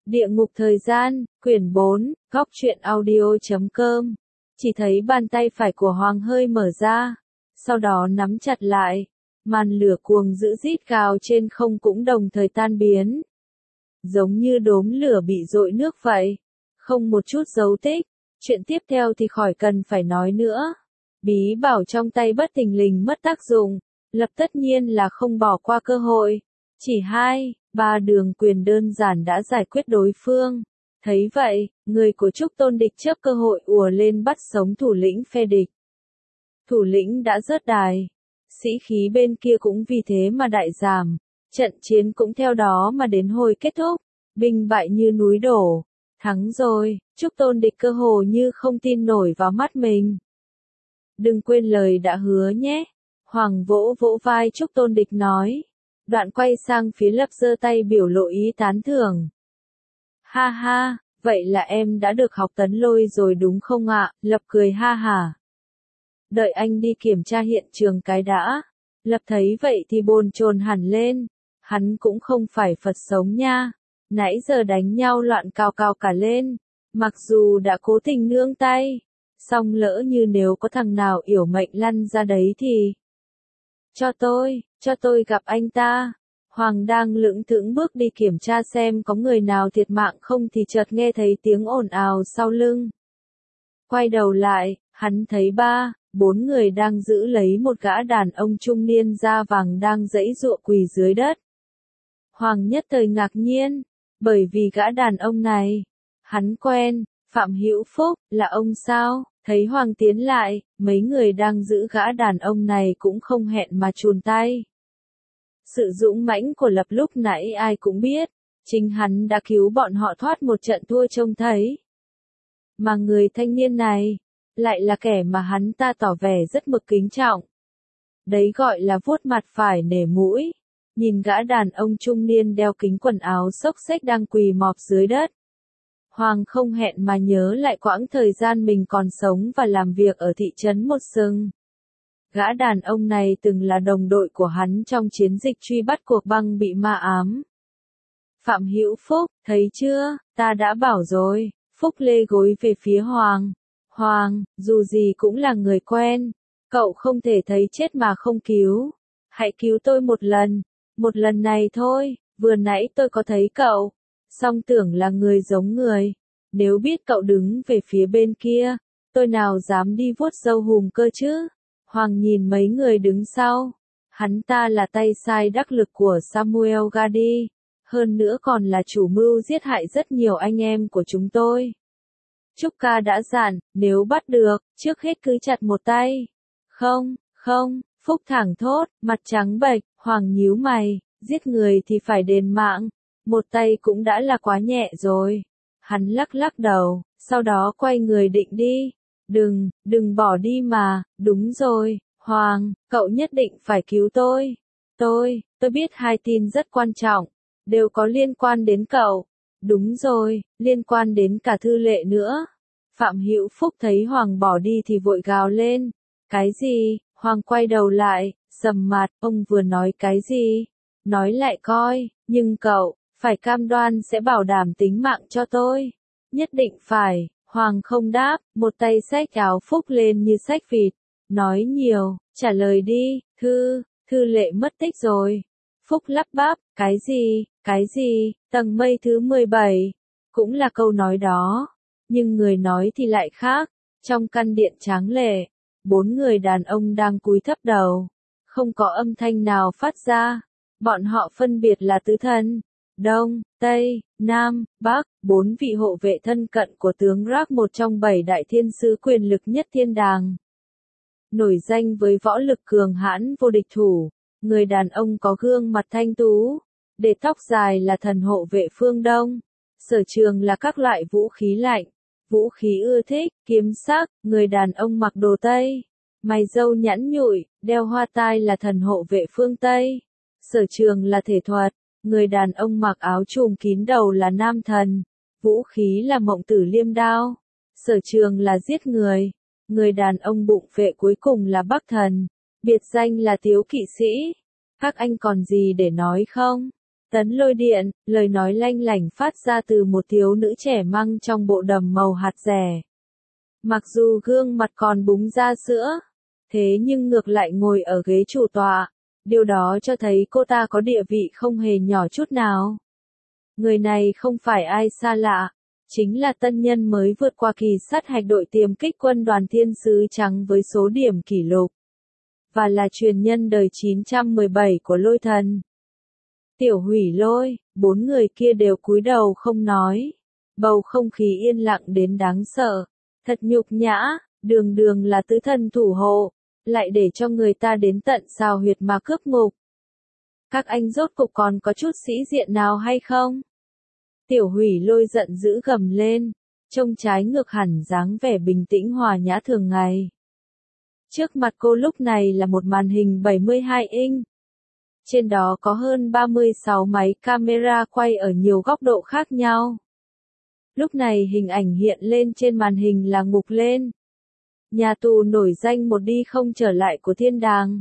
Địa ngục thời gian, quyển 4, góc truyện audio.com. Chỉ thấy bàn tay phải của Hoàng hơi mở ra, sau đó nắm chặt lại, màn lửa cuồng dữ rít gào trên không cũng đồng thời tan biến. Giống như đốm lửa bị dội nước vậy, không một chút dấu tích. Chuyện tiếp theo thì khỏi cần phải nói nữa. Bí bảo trong tay bất thình lình mất tác dụng, lập tất nhiên là không bỏ qua cơ hội. Chỉ 2-3 đường quyền đơn giản đã giải quyết đối phương. Thấy vậy, người của Trúc Tôn Địch chớp cơ hội ùa lên bắt sống thủ lĩnh phe địch. Thủ lĩnh đã rớt đài, sĩ khí bên kia cũng vì thế mà đại giảm, trận chiến cũng theo đó mà đến hồi kết thúc, binh bại như núi đổ. Thắng rồi, Trúc Tôn Địch cơ hồ như không tin nổi vào mắt mình. Đừng quên lời đã hứa nhé. Hoàng vỗ vỗ vai Trúc Tôn Địch nói. Đoạn quay sang phía Lập giơ tay biểu lộ ý tán thưởng. Ha ha, vậy là em đã được học tấn lôi rồi đúng không ạ? Lập cười ha hả. Đợi anh đi kiểm tra hiện trường cái đã. Lập thấy vậy thì bồn chồn hẳn lên. Hắn cũng không phải Phật sống nha. Nãy giờ đánh nhau loạn cào cào cả lên. Mặc dù đã cố tình nương tay. Song lỡ như nếu có thằng nào yểu mệnh lăn ra đấy thì... Cho tôi gặp anh ta. Hoàng đang lững thững bước đi kiểm tra xem có người nào thiệt mạng không thì chợt nghe thấy tiếng ồn ào sau lưng. Quay đầu lại, hắn thấy 3-4 người đang giữ lấy một gã đàn ông trung niên da vàng đang giãy giụa quỳ dưới đất. Hoàng nhất thời ngạc nhiên, bởi vì gã đàn ông này, hắn quen, Phạm Hữu Phúc, là ông sao? Thấy Hoàng tiến lại, mấy người đang giữ gã đàn ông này cũng không hẹn mà chùn tay. Sự dũng mãnh của Lập lúc nãy ai cũng biết, chính hắn đã cứu bọn họ thoát một trận thua trông thấy. Mà người thanh niên này, lại là kẻ mà hắn ta tỏ vẻ rất mực kính trọng. Đấy gọi là vuốt mặt phải nể mũi. Nhìn gã đàn ông trung niên đeo kính quần áo xốc xếch đang quỳ mọp dưới đất. Hoàng không hẹn mà nhớ lại quãng thời gian mình còn sống và làm việc ở thị trấn Một Sừng. Gã đàn ông này từng là đồng đội của hắn trong chiến dịch truy bắt cuộc băng bị ma ám. Phạm Hữu Phúc, thấy chưa, ta đã bảo rồi. Phúc lê gối về phía Hoàng. Hoàng, dù gì cũng là người quen. Cậu không thể thấy chết mà không cứu. Hãy cứu tôi một lần này thôi, vừa nãy tôi có thấy cậu. Song tưởng là người giống người. Nếu biết cậu đứng về phía bên kia, tôi nào dám đi vuốt râu hùm cơ chứ. Hoàng nhìn mấy người đứng sau. Hắn ta là tay sai đắc lực của Samuel Gadi. Hơn nữa còn là chủ mưu giết hại rất nhiều anh em của chúng tôi. Trúc ca đã dặn, nếu bắt được, trước hết cứ chặt một tay. Không, Phúc thẳng thốt, mặt trắng bệch, Hoàng nhíu mày, giết người thì phải đền mạng. Một tay cũng đã là quá nhẹ rồi. Hắn lắc đầu, sau đó quay người định đi. Đừng bỏ đi mà, đúng rồi, Hoàng, cậu nhất định phải cứu tôi. Tôi biết 2 tin rất quan trọng, đều có liên quan đến cậu. Đúng rồi, liên quan đến cả Thư Lệ nữa. Phạm Hữu Phúc thấy Hoàng bỏ đi thì vội gào lên. Cái gì? Hoàng quay đầu lại, sầm mặt, ông vừa nói cái gì? Nói lại coi, nhưng cậu, phải cam đoan sẽ bảo đảm tính mạng cho tôi. Nhất định phải, Hoàng không đáp, một tay xách áo Phúc lên như xách vịt. Nói nhiều, trả lời đi, Thư Lệ mất tích rồi. Phúc lắp bắp, cái gì, tầng mây thứ 17. Cũng là câu nói đó. Nhưng người nói thì lại khác. Trong căn điện tráng lệ, 4 người đàn ông đang cúi thấp đầu. Không có âm thanh nào phát ra. Bọn họ phân biệt là tứ thân. Đông, Tây, Nam, Bắc, 4 vị hộ vệ thân cận của tướng Rác, một trong 7 đại thiên sứ quyền lực nhất thiên đàng. Nổi danh với võ lực cường hãn vô địch thủ, người đàn ông có gương mặt thanh tú, để tóc dài là thần hộ vệ phương Đông, sở trường là các loại vũ khí lạnh, vũ khí ưa thích, kiếm sắc, người đàn ông mặc đồ Tây, mày râu nhẵn nhụi, đeo hoa tai là thần hộ vệ phương Tây, sở trường là thể thuật. Người đàn ông mặc áo trùm kín đầu là nam thần, vũ khí là mộng tử liêm đao, sở trường là giết người. Người đàn ông bụng vệ cuối cùng là Bắc thần, biệt danh là Tiếu kỵ sĩ. Các anh còn gì để nói không? Tấn lôi điện, lời nói lanh lảnh phát ra từ một thiếu nữ trẻ măng trong bộ đầm màu hạt rẻ. Mặc dù gương mặt còn búng ra sữa, thế nhưng ngược lại ngồi ở ghế chủ tọa, điều đó cho thấy cô ta có địa vị không hề nhỏ chút nào. Người này không phải ai xa lạ, chính là tân nhân mới vượt qua kỳ sát hạch đội tiềm kích quân đoàn thiên sứ trắng với số điểm kỷ lục, và là truyền nhân đời 917 của lôi thần. Tiểu Hủy Lôi, 4 người kia đều cúi đầu không nói. Bầu không khí yên lặng đến đáng sợ. Thật nhục nhã, đường đường là tứ thần thủ hộ, lại để cho người ta đến tận xào huyệt mà cướp ngục. Các anh rốt cục còn có chút sĩ diện nào hay không? Tiểu Hủy Lôi giận dữ gầm lên, trông trái ngược hẳn dáng vẻ bình tĩnh hòa nhã thường ngày. Trước mặt cô lúc này là một màn hình 72 inch. Trên đó có hơn 36 máy camera quay ở nhiều góc độ khác nhau. Lúc này hình ảnh hiện lên trên màn hình là Ngục Lên, nhà tù nổi danh một đi không trở lại của thiên đàng.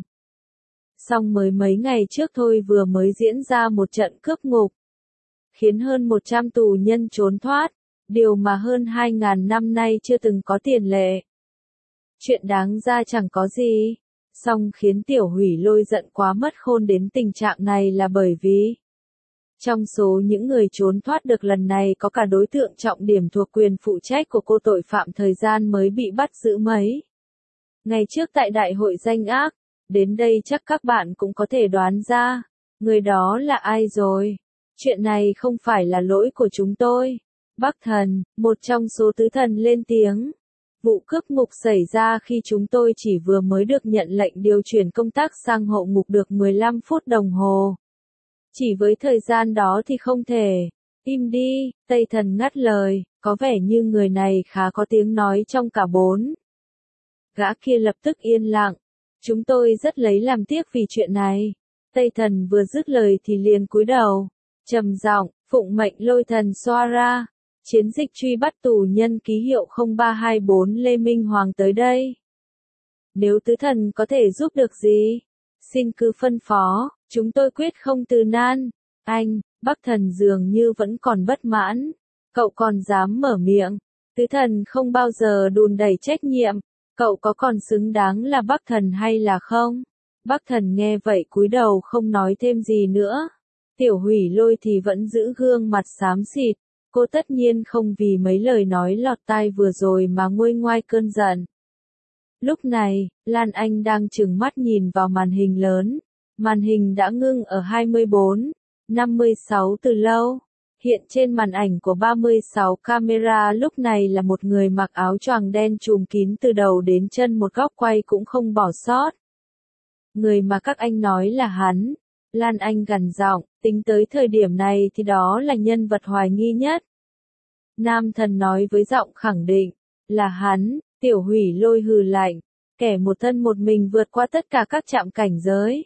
Song mới mấy ngày trước thôi vừa mới diễn ra một trận cướp ngục, khiến hơn 100 tù nhân trốn thoát, điều mà hơn 2.000 năm nay chưa từng có tiền lệ. Chuyện đáng ra chẳng có gì. Song khiến Tiểu Hủy Lôi giận quá mất khôn đến tình trạng này là bởi vì trong số những người trốn thoát được lần này có cả đối tượng trọng điểm thuộc quyền phụ trách của cô tội phạm thời gian mới bị bắt giữ mấy ngày trước tại đại hội danh ác. Đến đây chắc các bạn cũng có thể đoán ra, người đó là ai rồi. Chuyện này không phải là lỗi của chúng tôi. Bắc Thần, một trong số tứ thần lên tiếng. Vụ cướp ngục xảy ra khi chúng tôi chỉ vừa mới được nhận lệnh điều chuyển công tác sang hộ ngục được 15 phút đồng hồ. Chỉ với thời gian đó thì không thể. Im đi, Tây Thần ngắt lời, có vẻ như người này khá có tiếng nói trong cả bốn. Gã kia lập tức yên lặng. Chúng tôi rất lấy làm tiếc vì chuyện này. Tây Thần vừa dứt lời thì liền cúi đầu, trầm giọng, phụng mệnh lôi thần xoa ra. Chiến dịch truy bắt tù nhân ký hiệu 0324 Lê Minh Hoàng tới đây. Nếu tứ thần có thể giúp được gì, xin cứ phân phó, chúng tôi quyết không từ nan. Anh, Bắc Thần dường như vẫn còn bất mãn. Cậu còn dám mở miệng. Tứ thần không bao giờ đùn đẩy trách nhiệm. Cậu có còn xứng đáng là Bắc Thần hay là không? Bắc Thần nghe vậy cúi đầu không nói thêm gì nữa. Tiểu Hủy Lôi thì vẫn giữ gương mặt xám xịt. Cô tất nhiên không vì mấy lời nói lọt tai vừa rồi mà nguôi ngoai cơn giận. Lúc này, Lan Anh đang trừng mắt nhìn vào màn hình lớn. Màn hình đã ngưng ở 24, 56 từ lâu. Hiện trên màn ảnh của 36 camera lúc này là một người mặc áo choàng đen trùm kín từ đầu đến chân, một góc quay cũng không bỏ sót. Người mà các anh nói là hắn. Lan Anh gằn giọng, tính tới thời điểm này thì đó là nhân vật hoài nghi nhất. Nam Thần nói với giọng khẳng định, là hắn. Tiểu Hủy Lôi hừ lạnh, kẻ một thân một mình vượt qua tất cả các trạm cảnh giới,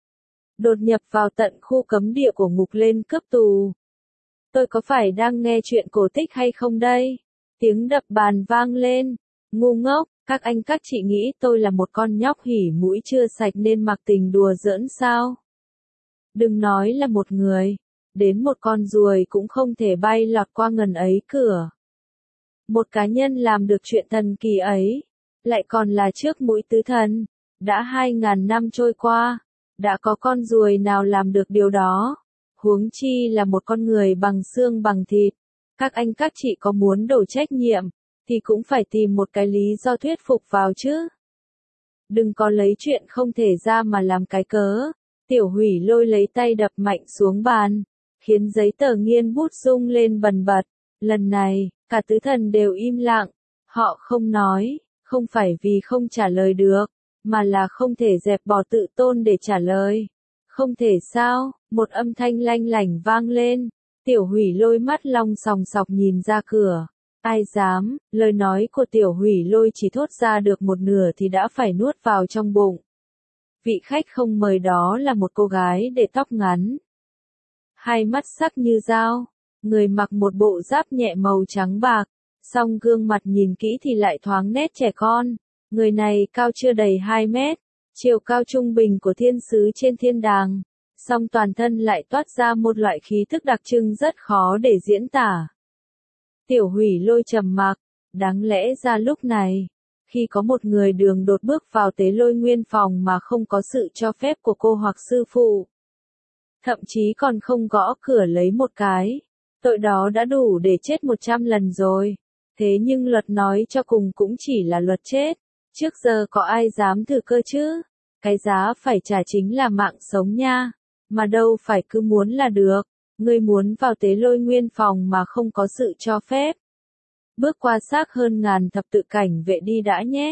đột nhập vào tận khu cấm địa của Ngục Lên cướp tù. Tôi có phải đang nghe chuyện cổ tích hay không đây? Tiếng đập bàn vang lên. Ngu ngốc, các anh các chị nghĩ tôi là một con nhóc hỉ mũi chưa sạch nên mặc tình đùa giỡn sao? Đừng nói là một người, đến một con ruồi cũng không thể bay lọt qua ngần ấy cửa. Một cá nhân làm được chuyện thần kỳ ấy, lại còn là trước mũi tứ thần. Đã 2.000 năm trôi qua, đã có con ruồi nào làm được điều đó, huống chi là một con người bằng xương bằng thịt. Các anh các chị có muốn đổ trách nhiệm, thì cũng phải tìm một cái lý do thuyết phục vào chứ. Đừng có lấy chuyện không thể ra mà làm cái cớ. Tiểu Hủy Lôi lấy tay đập mạnh xuống bàn, khiến giấy tờ nghiên bút rung lên bần bật. Lần này, cả tứ thần đều im lặng. Họ không nói, không phải vì không trả lời được, mà là không thể dẹp bỏ tự tôn để trả lời. Không thể sao? Một âm thanh lanh lảnh vang lên. Tiểu Hủy Lôi mắt long sòng sọc nhìn ra cửa. Ai dám? Lời nói của Tiểu Hủy Lôi chỉ thốt ra được một nửa thì đã phải nuốt vào trong bụng. Vị khách không mời đó là một cô gái để tóc ngắn, hai mắt sắc như dao, người mặc một bộ giáp nhẹ màu trắng bạc, song gương mặt nhìn kỹ thì lại thoáng nét trẻ con. Người này cao chưa đầy 2 mét, chiều cao trung bình của thiên sứ trên thiên đàng, song toàn thân lại toát ra một loại khí thức đặc trưng rất khó để diễn tả. Tiểu Hủy Lôi trầm mặc, đáng lẽ ra lúc này, khi có một người đường đột bước vào Tế Lôi Nguyên phòng mà không có sự cho phép của cô hoặc sư phụ, thậm chí còn không gõ cửa lấy một cái, tội đó đã đủ để chết 100 lần rồi. Thế nhưng luật nói cho cùng cũng chỉ là luật chết. Trước giờ có ai dám thử cơ chứ? Cái giá phải trả chính là mạng sống nha. Mà đâu phải cứ muốn là được. Ngươi muốn vào Tế Lôi Nguyên phòng mà không có sự cho phép. Bước qua xác hơn ngàn thập tự cảnh vệ đi đã nhé.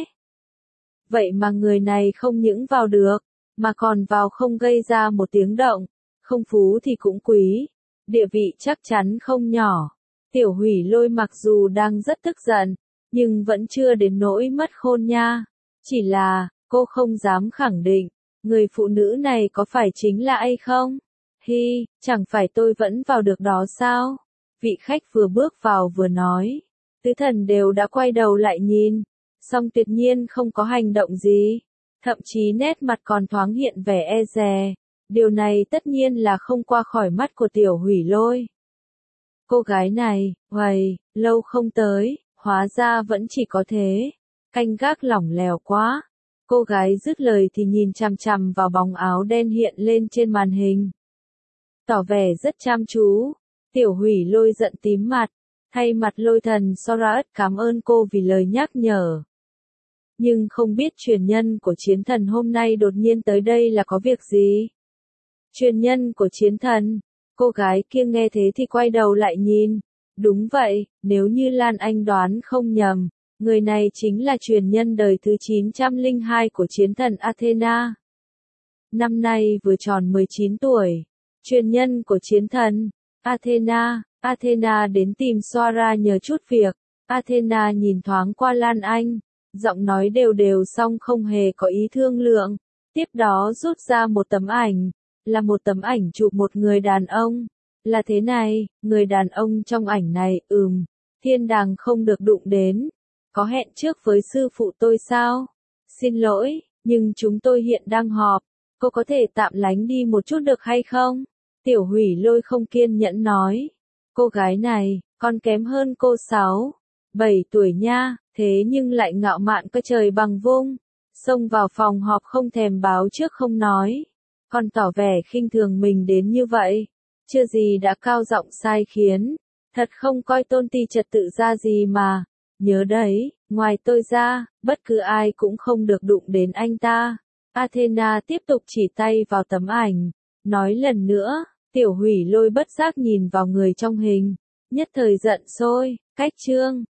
Vậy mà người này không những vào được, mà còn vào không gây ra một tiếng động. Không phú thì cũng quý. Địa vị chắc chắn không nhỏ. Tiểu Hủy Lôi mặc dù đang rất tức giận, nhưng vẫn chưa đến nỗi mất khôn nha. Chỉ là, cô không dám khẳng định, người phụ nữ này có phải chính là ai không? Hi, chẳng phải tôi vẫn vào được đó sao? Vị khách vừa bước vào vừa nói. Tứ thần đều đã quay đầu lại nhìn, song tuyệt nhiên không có hành động gì. Thậm chí nét mặt còn thoáng hiện vẻ e dè. Điều này tất nhiên là không qua khỏi mắt của Tiểu Hủy Lôi. Cô gái này, lâu không tới, hóa ra vẫn chỉ có thế. Canh gác lỏng lẻo quá. Cô gái dứt lời thì nhìn chằm chằm vào bóng áo đen hiện lên trên màn hình. Tỏ vẻ rất chăm chú. Tiểu Hủy Lôi giận tím mặt. Thay mặt Lôi thần Sorath cảm ơn cô vì lời nhắc nhở. Nhưng không biết truyền nhân của chiến thần hôm nay đột nhiên tới đây là có việc gì? Truyền nhân của chiến thần. Cô gái kia nghe thế thì quay đầu lại nhìn. Đúng vậy, nếu như Lan Anh đoán không nhầm, người này chính là truyền nhân đời thứ 902 của chiến thần Athena. Năm nay vừa tròn 19 tuổi. Truyền nhân của chiến thần Athena đến tìm Soara nhờ chút việc. Athena nhìn thoáng qua Lan Anh, giọng nói đều đều xong không hề có ý thương lượng. Tiếp đó rút ra một tấm ảnh, là một tấm ảnh chụp một người đàn ông. Là thế này, người đàn ông trong ảnh này, thiên đàng không được đụng đến. Có hẹn trước với sư phụ tôi sao? Xin lỗi, nhưng chúng tôi hiện đang họp. Cô có thể tạm lánh đi một chút được hay không? Tiểu Hủy Lôi không kiên nhẫn nói. Cô gái này, còn kém hơn cô 7 tuổi nha, thế nhưng lại ngạo mạn coi trời bằng vung. Xông vào phòng họp không thèm báo trước không nói. Còn tỏ vẻ khinh thường mình đến như vậy. Chưa gì đã cao giọng sai khiến. Thật không coi tôn ti trật tự ra gì mà. Nhớ đấy, ngoài tôi ra, bất cứ ai cũng không được đụng đến anh ta. Athena tiếp tục chỉ tay vào tấm ảnh. Nói lần nữa, Tiểu Hủy Lôi bất giác nhìn vào người trong hình. Nhất thời giận sôi, cách chương.